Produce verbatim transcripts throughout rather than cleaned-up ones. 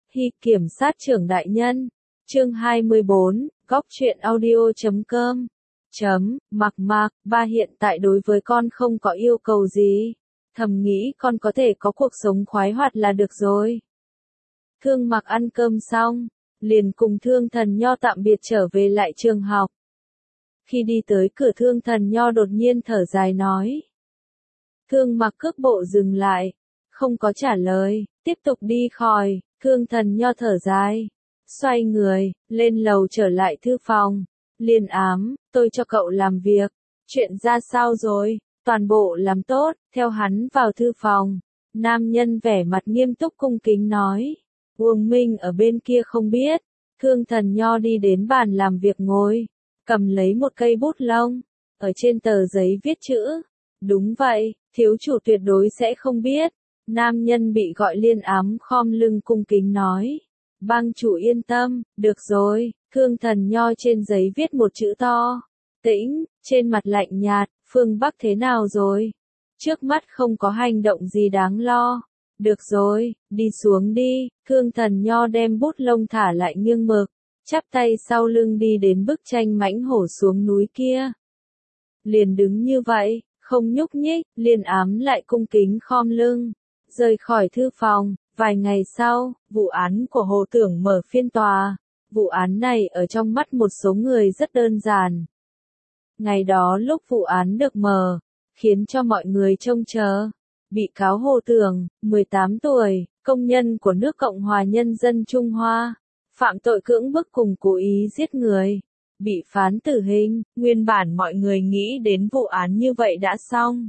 Hi kiểm sát trưởng đại nhân. Chương hai mươi bốn, góc truyện audio chấm com. Chấm, Mạc Mạc, ba hiện tại đối với con không có yêu cầu gì. Thầm nghĩ con có thể có cuộc sống khoái hoạt là được rồi. Thương Mạc ăn cơm xong, liền cùng Thương Thần Nho tạm biệt trở về lại trường học. Khi đi tới cửa Thương Thần Nho đột nhiên thở dài nói. Thương Mạc cước bộ dừng lại, không có trả lời, tiếp tục đi khỏi. Thương Thần Nho thở dài, xoay người, lên lầu trở lại thư phòng. Liên Ám, tôi cho cậu làm việc. Chuyện ra sao rồi? Toàn bộ làm tốt. Theo hắn vào thư phòng, nam nhân vẻ mặt nghiêm túc cung kính nói. Uông Minh ở bên kia không biết. Thương Thần Nho đi đến bàn làm việc ngồi, cầm lấy một cây bút lông, ở trên tờ giấy viết chữ. Đúng vậy, thiếu chủ tuyệt đối sẽ không biết. Nam nhân bị gọi Liên Ám khom lưng cung kính nói. Bang chủ yên tâm, được rồi. Thương Thần Nho trên giấy viết một chữ to. Tĩnh, trên mặt lạnh nhạt, phương Bắc thế nào rồi? Trước mắt không có hành động gì đáng lo. Được rồi, đi xuống đi. Thương Thần Nho đem bút lông thả lại nghiêng mực, chắp tay sau lưng đi đến bức tranh mãnh hổ xuống núi kia. Liền đứng như vậy, không nhúc nhích. Liên Ám lại cung kính khom lưng, rời khỏi thư phòng. Vài ngày sau, vụ án của Hồ Tưởng mở phiên tòa. Vụ án này ở trong mắt một số người rất đơn giản. Ngày đó lúc vụ án được mở, khiến cho mọi người trông chờ. Bị cáo Hồ Tưởng, mười tám tuổi, công nhân của nước Cộng hòa Nhân dân Trung Hoa, phạm tội cưỡng bức cùng cố ý giết người, bị phán tử hình. Nguyên bản mọi người nghĩ đến vụ án như vậy đã xong.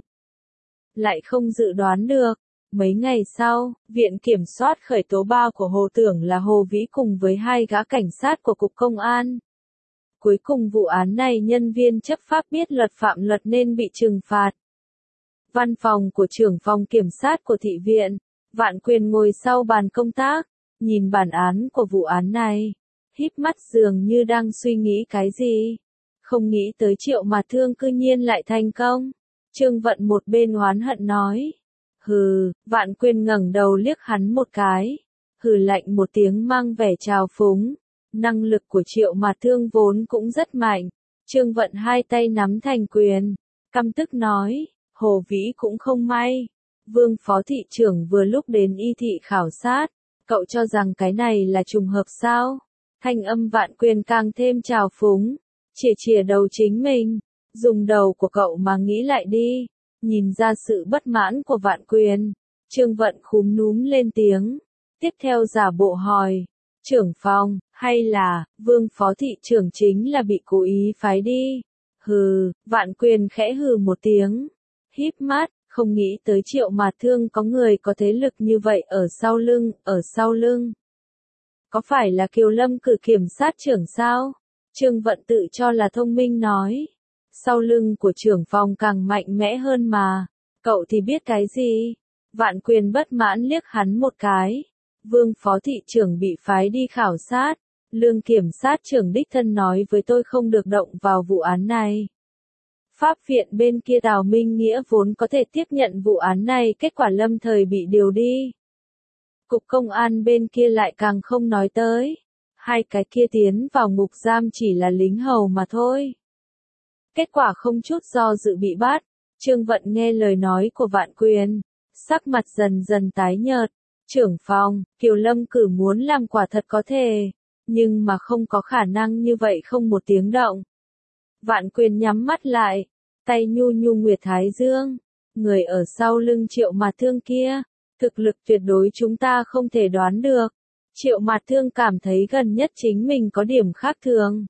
Lại không dự đoán được. Mấy ngày sau, Viện Kiểm soát khởi tố ba của Hồ Tưởng là Hồ Vĩ cùng với hai gã cảnh sát của Cục Công an. Cuối cùng vụ án này nhân viên chấp pháp biết luật phạm luật nên bị trừng phạt. Văn phòng của trưởng phòng kiểm sát của thị viện, Vạn Quyền ngồi sau bàn công tác, nhìn bản án của vụ án này, híp mắt dường như đang suy nghĩ cái gì. Không nghĩ tới Triệu Mạt Thương cư nhiên lại thành công. Trương Vận một bên oán hận nói. Hừ, Vạn Quyền ngẩng đầu liếc hắn một cái, hừ lạnh một tiếng mang vẻ trào phúng. Năng lực của Triệu Mạt Thương vốn cũng rất mạnh. Trương Vận hai tay nắm thành quyền, căm tức nói, Hồ Vĩ cũng không may. Vương phó thị trưởng vừa lúc đến y thị khảo sát, cậu cho rằng cái này là trùng hợp sao? Thanh âm Vạn Quyền càng thêm trào phúng, chìa chìa đầu chính mình, dùng đầu của cậu mà nghĩ lại đi. Nhìn ra sự bất mãn của Vạn Quyền, Trương Vận khúm núm lên tiếng, tiếp theo giả bộ hỏi, trưởng phòng, hay là, Vương phó thị trưởng chính là bị cố ý phái đi? Hừ, Vạn Quyền khẽ hừ một tiếng, híp mắt, không nghĩ tới Triệu Mạt Thương có người có thế lực như vậy ở sau lưng, ở sau lưng. Có phải là Kiều Lâm cử kiểm sát trưởng sao? Trương Vận tự cho là thông minh nói. Sau lưng của trưởng phòng càng mạnh mẽ hơn mà. Cậu thì biết cái gì? Vạn Quyền bất mãn liếc hắn một cái. Vương phó thị trưởng bị phái đi khảo sát. Lương kiểm sát trưởng đích thân nói với tôi không được động vào vụ án này. Pháp viện bên kia Tào Minh Nghĩa vốn có thể tiếp nhận vụ án này, kết quả lâm thời bị điều đi. Cục Công an bên kia lại càng không nói tới. Hai cái kia tiến vào ngục giam chỉ là lính hầu mà thôi. Kết quả không chút do dự bị bắt. Trương Vận nghe lời nói của Vạn Quyền, sắc mặt dần dần tái nhợt. Trưởng phòng, Kiều Lâm cử muốn làm quả thật có thể, nhưng mà không có khả năng như vậy không một tiếng động. Vạn Quyền nhắm mắt lại, tay nhu nhu nguyệt thái dương. Người ở sau lưng Triệu Mạt Thương kia, thực lực tuyệt đối chúng ta không thể đoán được. Triệu Mạt Thương cảm thấy gần nhất chính mình có điểm khác thường.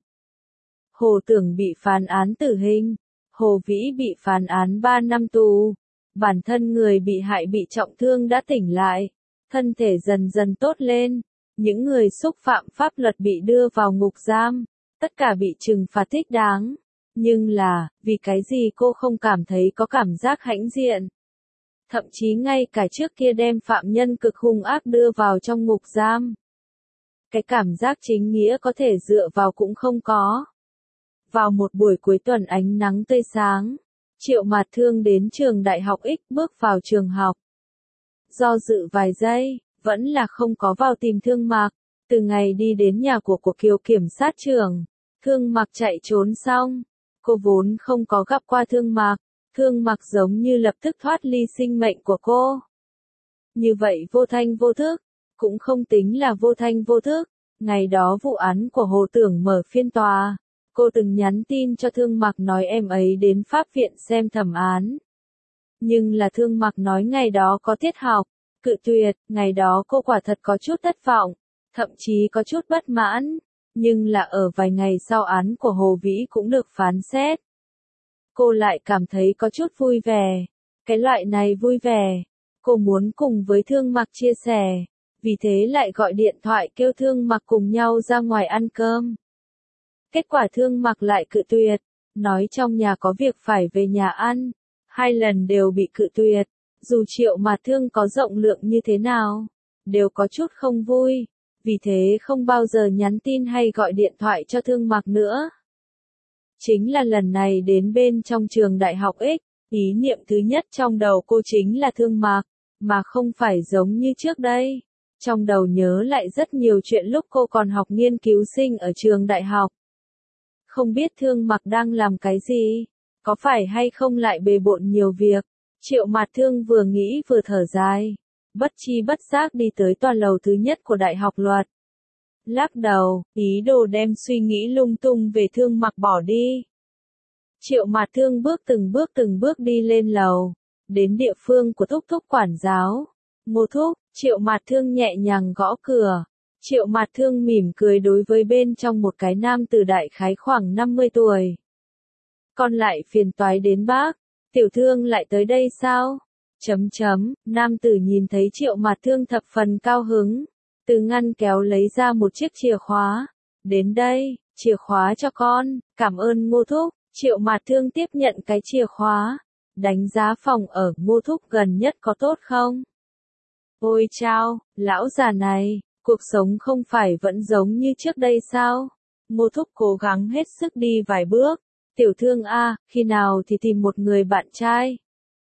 Hồ Tưởng bị phán án tử hình, Hồ Vĩ bị phán án ba năm tù. Bản thân người bị hại bị trọng thương đã tỉnh lại, thân thể dần dần tốt lên. Những người xúc phạm pháp luật bị đưa vào ngục giam, tất cả bị trừng phạt thích đáng. Nhưng là, vì cái gì cô không cảm thấy có cảm giác hãnh diện? Thậm chí ngay cả trước kia đem phạm nhân cực hung ác đưa vào trong ngục giam. Cái cảm giác chính nghĩa có thể dựa vào cũng không có. Vào một buổi cuối tuần ánh nắng tươi sáng, Triệu Mạt Thương đến trường đại học X bước vào trường học. Do dự vài giây, vẫn là không có vào tìm Thương Mặc. Từ ngày đi đến nhà của của Kiều kiểm sát trưởng, Thương Mặc chạy trốn xong, cô vốn không có gặp qua Thương Mặc, Thương Mặc giống như lập tức thoát ly sinh mệnh của cô. Như vậy vô thanh vô thức, cũng không tính là vô thanh vô thức, ngày đó vụ án của Hồ Tưởng mở phiên tòa, cô từng nhắn tin cho Thương Mặc nói em ấy đến pháp viện xem thẩm án. Nhưng là Thương Mặc nói ngày đó có tiết học, cự tuyệt, ngày đó cô quả thật có chút thất vọng, thậm chí có chút bất mãn, nhưng là ở vài ngày sau án của Hồ Vĩ cũng được phán xét. Cô lại cảm thấy có chút vui vẻ, cái loại này vui vẻ, cô muốn cùng với Thương Mặc chia sẻ, vì thế lại gọi điện thoại kêu Thương Mặc cùng nhau ra ngoài ăn cơm. Kết quả Thương Mặc lại cự tuyệt, nói trong nhà có việc phải về nhà ăn, hai lần đều bị cự tuyệt, dù Triệu Mạt Thương có rộng lượng như thế nào, đều có chút không vui, vì thế không bao giờ nhắn tin hay gọi điện thoại cho Thương Mặc nữa. Chính là lần này đến bên trong trường đại học X, ý niệm thứ nhất trong đầu cô chính là Thương Mặc, mà không phải giống như trước đây. Trong đầu nhớ lại rất nhiều chuyện lúc cô còn học nghiên cứu sinh ở trường đại học. Không biết Thương Mặc đang làm cái gì, có phải hay không lại bề bộn nhiều việc. Triệu Mạt Thương vừa nghĩ vừa thở dài, bất chi bất giác đi tới tòa lầu thứ nhất của Đại học Luật. Lắc đầu, ý đồ đem suy nghĩ lung tung về Thương Mặc bỏ đi. Triệu Mạt Thương bước từng bước từng bước đi lên lầu, đến địa phương của thúc thúc quản giáo. Ngô thúc, Triệu Mạt Thương nhẹ nhàng gõ cửa. Triệu Mạt Thương mỉm cười đối với bên trong một cái nam tử đại khái khoảng năm mươi tuổi. Con lại phiền toái đến bác, tiểu Thương lại tới đây sao? Chấm chấm, nam tử nhìn thấy Triệu Mạt Thương thập phần cao hứng, từ ngăn kéo lấy ra một chiếc chìa khóa. Đến đây, chìa khóa cho con, cảm ơn Ngô thúc. Triệu Mạt Thương tiếp nhận cái chìa khóa, đánh giá phòng ở Ngô thúc gần nhất có tốt không? Ôi chao, lão già này, cuộc sống không phải vẫn giống như trước đây sao? Ngô thúc cố gắng hết sức đi vài bước. Tiểu Thương a, khi nào thì tìm một người bạn trai?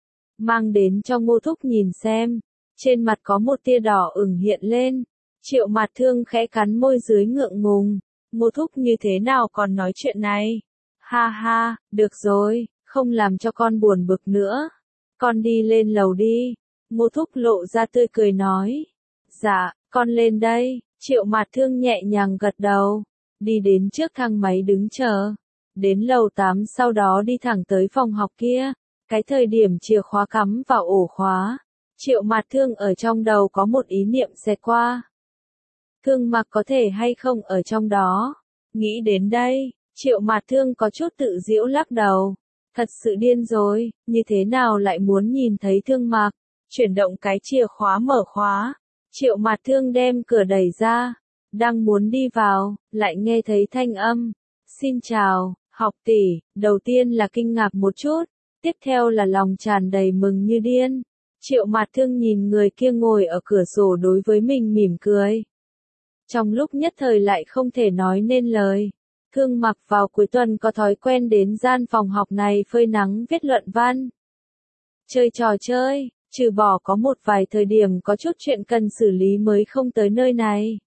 Mang đến cho Ngô thúc nhìn xem. Trên mặt có một tia đỏ ửng hiện lên. Triệu Mạt Thương khẽ cắn môi dưới ngượng ngùng. Ngô thúc như thế nào còn nói chuyện này? Ha ha, được rồi, không làm cho con buồn bực nữa. Con đi lên lầu đi. Ngô thúc lộ ra tươi cười nói. Dạ, con lên đây. Triệu Mạt Thương nhẹ nhàng gật đầu. Đi đến trước thang máy đứng chờ. Đến lầu tám sau đó đi thẳng tới phòng học kia. Cái thời điểm chìa khóa cắm vào ổ khóa. Triệu Mạt Thương ở trong đầu có một ý niệm xẹt qua. Thương Mặc có thể hay không ở trong đó. Nghĩ đến đây, Triệu Mạt Thương có chút tự giễu lắc đầu. Thật sự điên rồi, như thế nào lại muốn nhìn thấy Thương Mặc. Chuyển động cái chìa khóa mở khóa. Triệu Mạt Thương đem cửa đẩy ra. Đang muốn đi vào, lại nghe thấy thanh âm. Xin chào, học tỷ. Đầu tiên là kinh ngạc một chút. Tiếp theo là lòng tràn đầy mừng như điên. Triệu Mạt Thương nhìn người kia ngồi ở cửa sổ đối với mình mỉm cười. Trong lúc nhất thời lại không thể nói nên lời. Thương Mặc vào cuối tuần có thói quen đến gian phòng học này phơi nắng viết luận văn. Chơi trò chơi, trừ bỏ có một vài thời điểm có chút chuyện cần xử lý mới không tới nơi này.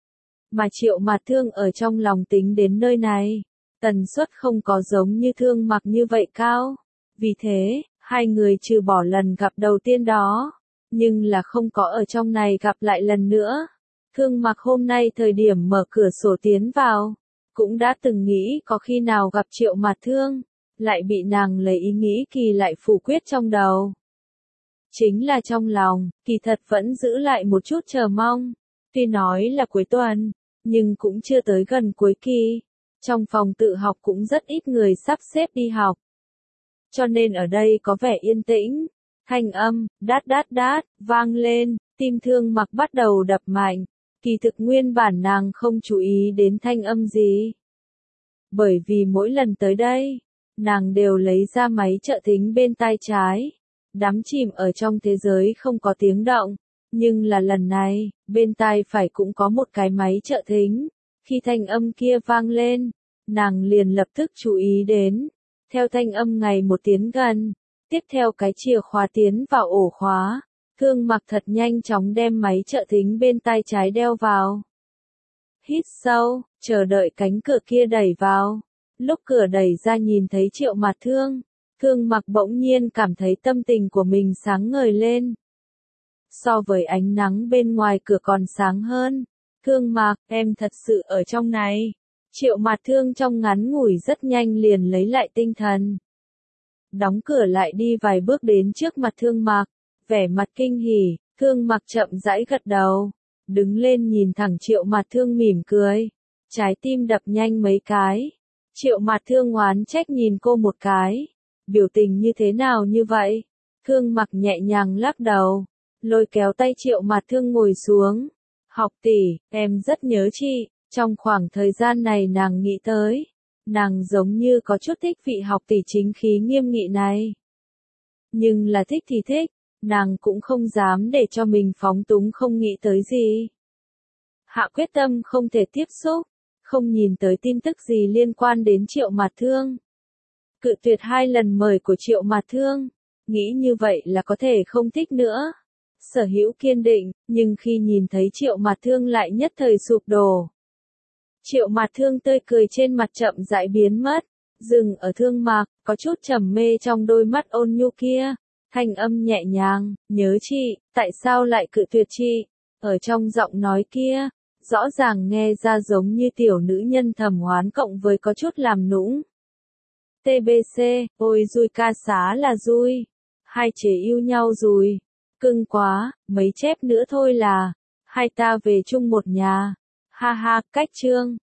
Mà Triệu Mạt Thương ở trong lòng tính đến nơi này, tần suất không có giống như Thương Mặc như vậy cao. Vì thế, hai người trừ bỏ lần gặp đầu tiên đó, nhưng là không có ở trong này gặp lại lần nữa. Thương Mặc hôm nay thời điểm mở cửa sổ tiến vào, cũng đã từng nghĩ có khi nào gặp Triệu Mạt Thương, lại bị nàng lấy ý nghĩ kỳ lại phủ quyết trong đầu. Chính là trong lòng, kỳ thật vẫn giữ lại một chút chờ mong. Tuy nói là cuối tuần, nhưng cũng chưa tới gần cuối kỳ. Trong phòng tự học cũng rất ít người sắp xếp đi học. Cho nên ở đây có vẻ yên tĩnh. Thanh âm, đát đát đát, vang lên, tim Thương Mặc bắt đầu đập mạnh. Kỳ thực nguyên bản nàng không chú ý đến thanh âm gì. Bởi vì mỗi lần tới đây, nàng đều lấy ra máy trợ thính bên tai trái. Đắm chìm ở trong thế giới không có tiếng động. Nhưng là lần này, bên tai phải cũng có một cái máy trợ thính. Khi thanh âm kia vang lên, nàng liền lập tức chú ý đến. Theo thanh âm ngày một tiến gần, tiếp theo cái chìa khóa tiến vào ổ khóa. Khương Mặc thật nhanh chóng đem máy trợ thính bên tai trái đeo vào. Hít sâu, chờ đợi cánh cửa kia đẩy vào. Lúc cửa đẩy ra nhìn thấy Triệu Mạt Thương, Khương Mặc bỗng nhiên cảm thấy tâm tình của mình sáng ngời lên. So với ánh nắng bên ngoài cửa còn sáng hơn. Khương Mặc, em thật sự ở trong này. Triệu Mạt Thương trong ngắn ngủi rất nhanh liền lấy lại tinh thần. Đóng cửa lại đi vài bước đến trước mặt Khương Mặc, vẻ mặt kinh hỉ, Khương Mặc chậm rãi gật đầu, đứng lên nhìn thẳng Triệu Mạt Thương mỉm cười, trái tim đập nhanh mấy cái. Triệu Mạt Thương oán trách nhìn cô một cái, biểu tình như thế nào như vậy? Khương Mặc nhẹ nhàng lắc đầu, lôi kéo tay Triệu Mạt Thương ngồi xuống. Học tỷ, em rất nhớ chị, trong khoảng thời gian này nàng nghĩ tới. Nàng giống như có chút thích vị học tỷ chính khí nghiêm nghị này. Nhưng là thích thì thích, nàng cũng không dám để cho mình phóng túng không nghĩ tới gì. Hạ quyết tâm không thể tiếp xúc, không nhìn tới tin tức gì liên quan đến Triệu Mạt Thương. Cự tuyệt hai lần mời của Triệu Mạt Thương, nghĩ như vậy là có thể không thích nữa. Sở Hữu kiên định, nhưng khi nhìn thấy Triệu Mạt Thương lại nhất thời sụp đổ. Triệu Mạt Thương tươi cười trên mặt chậm rãi biến mất, dừng ở Thương Mặc, có chút trầm mê trong đôi mắt ôn nhu kia, thanh âm nhẹ nhàng, nhớ chị, tại sao lại cự tuyệt chị? Ở trong giọng nói kia, rõ ràng nghe ra giống như tiểu nữ nhân thầm oán cộng với có chút làm nũng. tê bê xê, ôi dui ca xá là dui, hai chế yêu nhau rồi, cưng quá, mấy chép nữa thôi là, hai ta về chung một nhà, ha ha, cách chương.